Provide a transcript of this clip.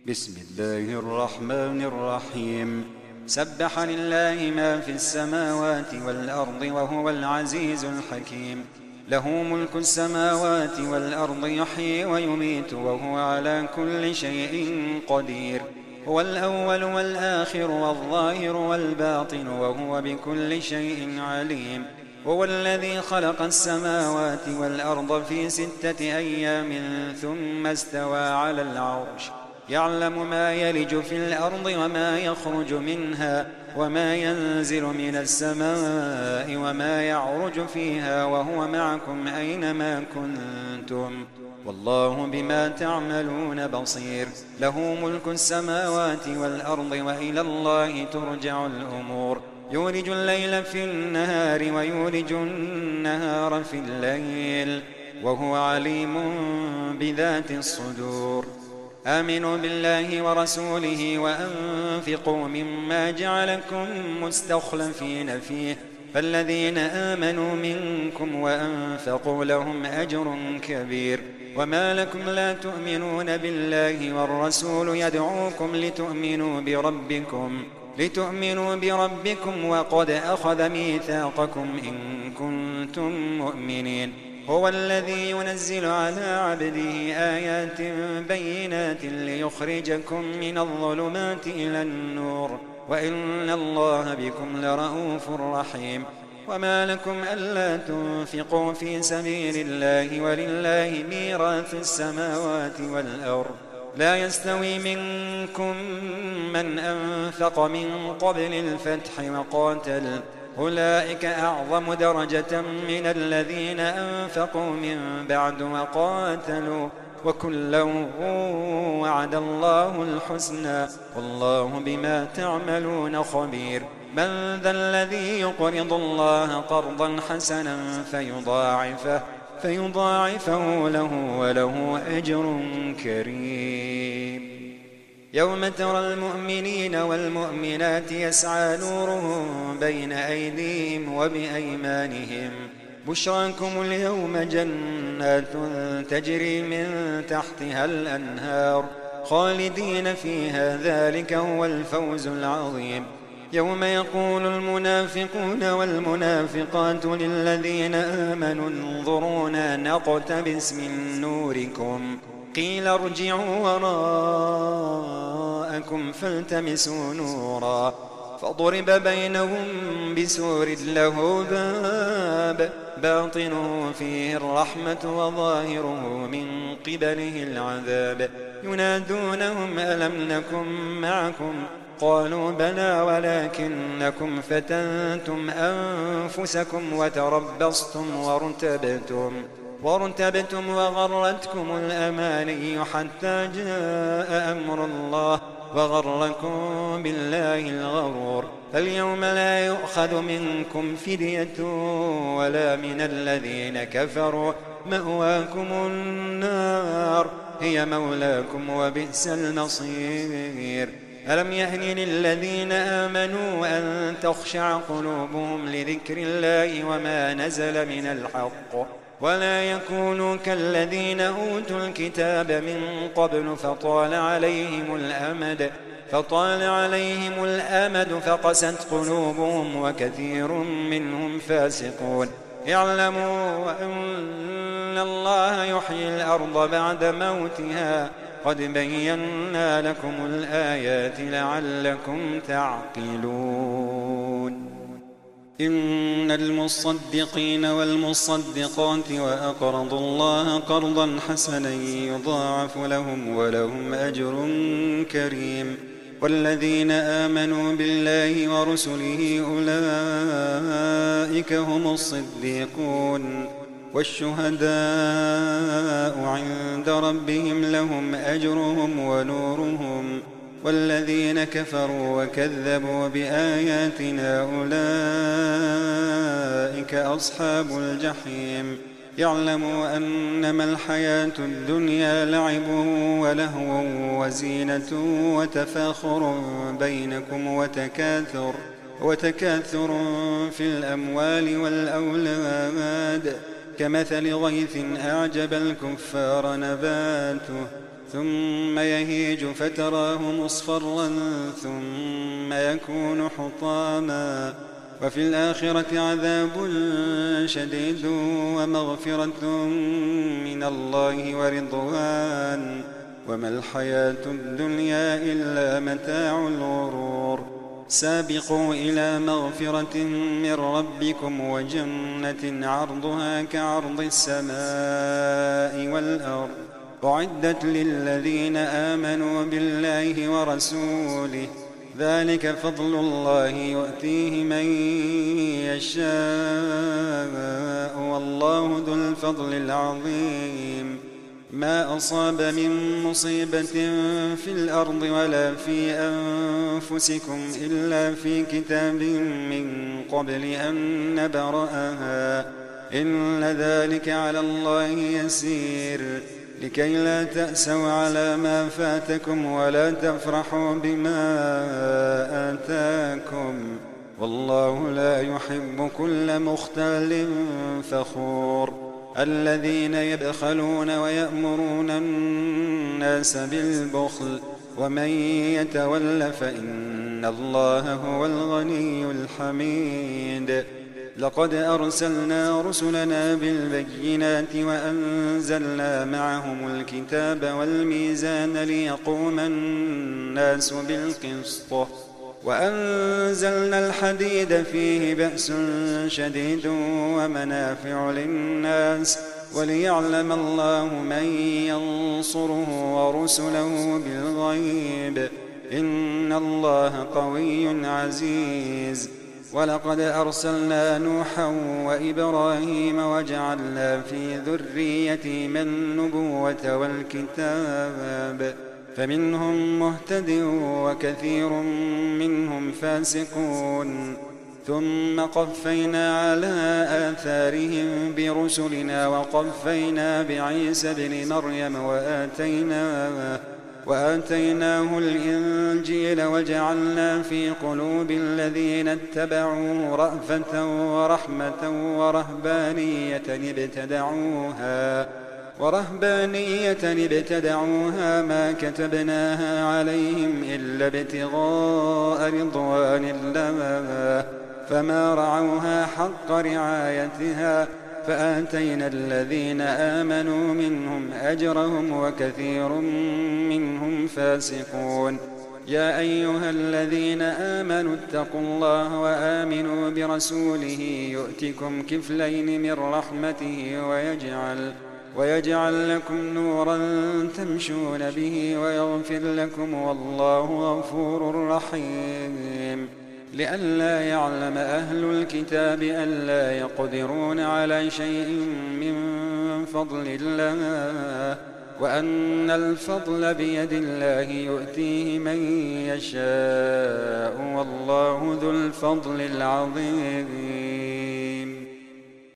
بسم الله الرحمن الرحيم. سبح لله ما في السماوات والأرض وهو العزيز الحكيم. له ملك السماوات والأرض يحيي ويميت وهو على كل شيء قدير. هو الأول والآخر والظاهر والباطن وهو بكل شيء عليم. هو الذي خلق السماوات والأرض في 6 أيام ثم استوى على العرش، يعلم ما يلج في الأرض وما يخرج منها وما ينزل من السماء وما يعرج فيها وهو معكم أينما كنتم والله بما تعملون بصير. له ملك السماوات والأرض وإلى الله ترجع الأمور. يولج الليل في النهار ويولج النهار في الليل وهو عليم بذات الصدور. آمنوا بالله ورسوله وأنفقوا مما جعلكم مستخلفين فيه، فالذين آمنوا منكم وأنفقوا لهم أجر كبير. وما لكم لا تؤمنون بالله والرسول يدعوكم لتؤمنوا بربكم وقد أخذ ميثاقكم إن كنتم مؤمنين. هو الذي ينزل على عبده آيات بينات ليخرجكم من الظلمات إلى النور وإن الله بكم لرءوف رحيم. وما لكم ألا تنفقوا في سبيل الله ولله ميراث السماوات والأرض، لا يستوي منكم من أنفق من قبل الفتح وقاتل، أولئك أعظم درجة من الذين أنفقوا من بعد وقاتلوا، وكلا وعد الله الحسنى والله بما تعملون خبير. من ذا الذي يقرض الله قرضا حسنا فيضاعفه له وله أجر كريم. يوم ترى المؤمنين والمؤمنات يسعى نورهم بين أيديهم وبأيمانهم، بشراكم اليوم جنات تجري من تحتها الأنهار خالدين فيها، ذلك هو الفوز العظيم. يوم يقول المنافقون والمنافقات للذين آمنوا انظرونا نقتبس من نوركم قيل ارجعوا وراءكم فالتمسوا نورا، فضرب بينهم بسور له باب باطنه فيه الرحمة وظاهره من قبله العذاب. ينادونهم ألم نكن معكم قالوا بلى ولكنكم فتنتم أنفسكم وتربصتم وارتبتم وغرتكم الأماني حتى جاء أمر الله وغركم بالله الغرور. فاليوم لا يؤخذ منكم فدية ولا من الذين كفروا، مأواكم النار هي مولاكم وبئس المصير. ألم يهن للذين آمنوا أن تخشع قلوبهم لذكر الله وما نزل من الحق ولا يكونوا كالذين أوتوا الكتاب من قبل فطال عليهم الأمد فقست قلوبهم وكثير منهم فاسقون. اعلموا أن الله يحيي الأرض بعد موتها قد بينا لكم الآيات لعلكم تعقلون. إن المصدقين والمصدقات وأقرضوا الله قرضا حسنا يضاعف لهم ولهم أجر كريم. والذين آمنوا بالله ورسله أولئك هم الصديقون والشهداء عند ربهم لهم أجرهم ونورهم. والذين كفروا وكذبوا بآياتنا أولئك أصحاب الجحيم. يعلموا أنما الحياة الدنيا لعب ولهو وزينة وتفاخر بينكم وتكاثر في الأموال والأولاد كمثل غيث أعجب الكفار نباته ثم يهيج فتراه مصفرا ثم يكون حطاما وفي الآخرة عذاب شديد ومغفرة من الله ورضوان وما الحياة الدنيا إلا متاع الغرور سابقوا إلى مغفرة من ربكم وجنة عرضها كعرض السماء والأرض أعدت للذين آمنوا بالله ورسوله ذلك فضل الله يؤتيه من يشاء والله ذو الفضل العظيم ما أصاب من مصيبة في الأرض ولا في أنفسكم إلا في كتاب من قبل أن نبرأها إن ذلك على الله يسير لكي لا تأسوا على ما فاتكم ولا تفرحوا بما آتاكم والله لا يحب كل مختال فخور الذين يبخلون ويأمرون الناس بالبخل ومن يتول فإن الله هو الغني الحميد لقد أرسلنا رسلنا بالبينات وأنزلنا معهم الكتاب والميزان ليقوم الناس بالقسط وأنزلنا الحديد فيه بأس شديد ومنافع للناس وليعلم الله من ينصره ورسله بالغيب إن الله قوي عزيز ولقد أرسلنا نوحا وإبراهيم وجعلنا في ذريتهما النبوة والكتاب فمنهم مهتد وكثير منهم فاسقون ثم قفينا على آثارهم برسلنا وقفينا بعيسى بن مريم وآتيناه الإنجيل وجعلنا في قلوب الذين اتبعوه رأفة ورحمة ورهبانية ابتدعوها ما كتبناها عليهم إلا ابتغاء رضوان الله فما رعوها حق رعايتها فآتينا الذين آمنوا منهم أجرهم وكثير منهم فاسقون يا أيها الذين آمنوا اتقوا الله وآمنوا برسوله يؤتكم كفلين من رحمته ويجعل لكم نورا تمشون به ويغفر لكم والله غفور رحيم لئلا يعلم أهل الكتاب ألا يقدرون على شيء من فضل الله وأن الفضل بيد الله يؤتيه من يشاء والله ذو الفضل العظيم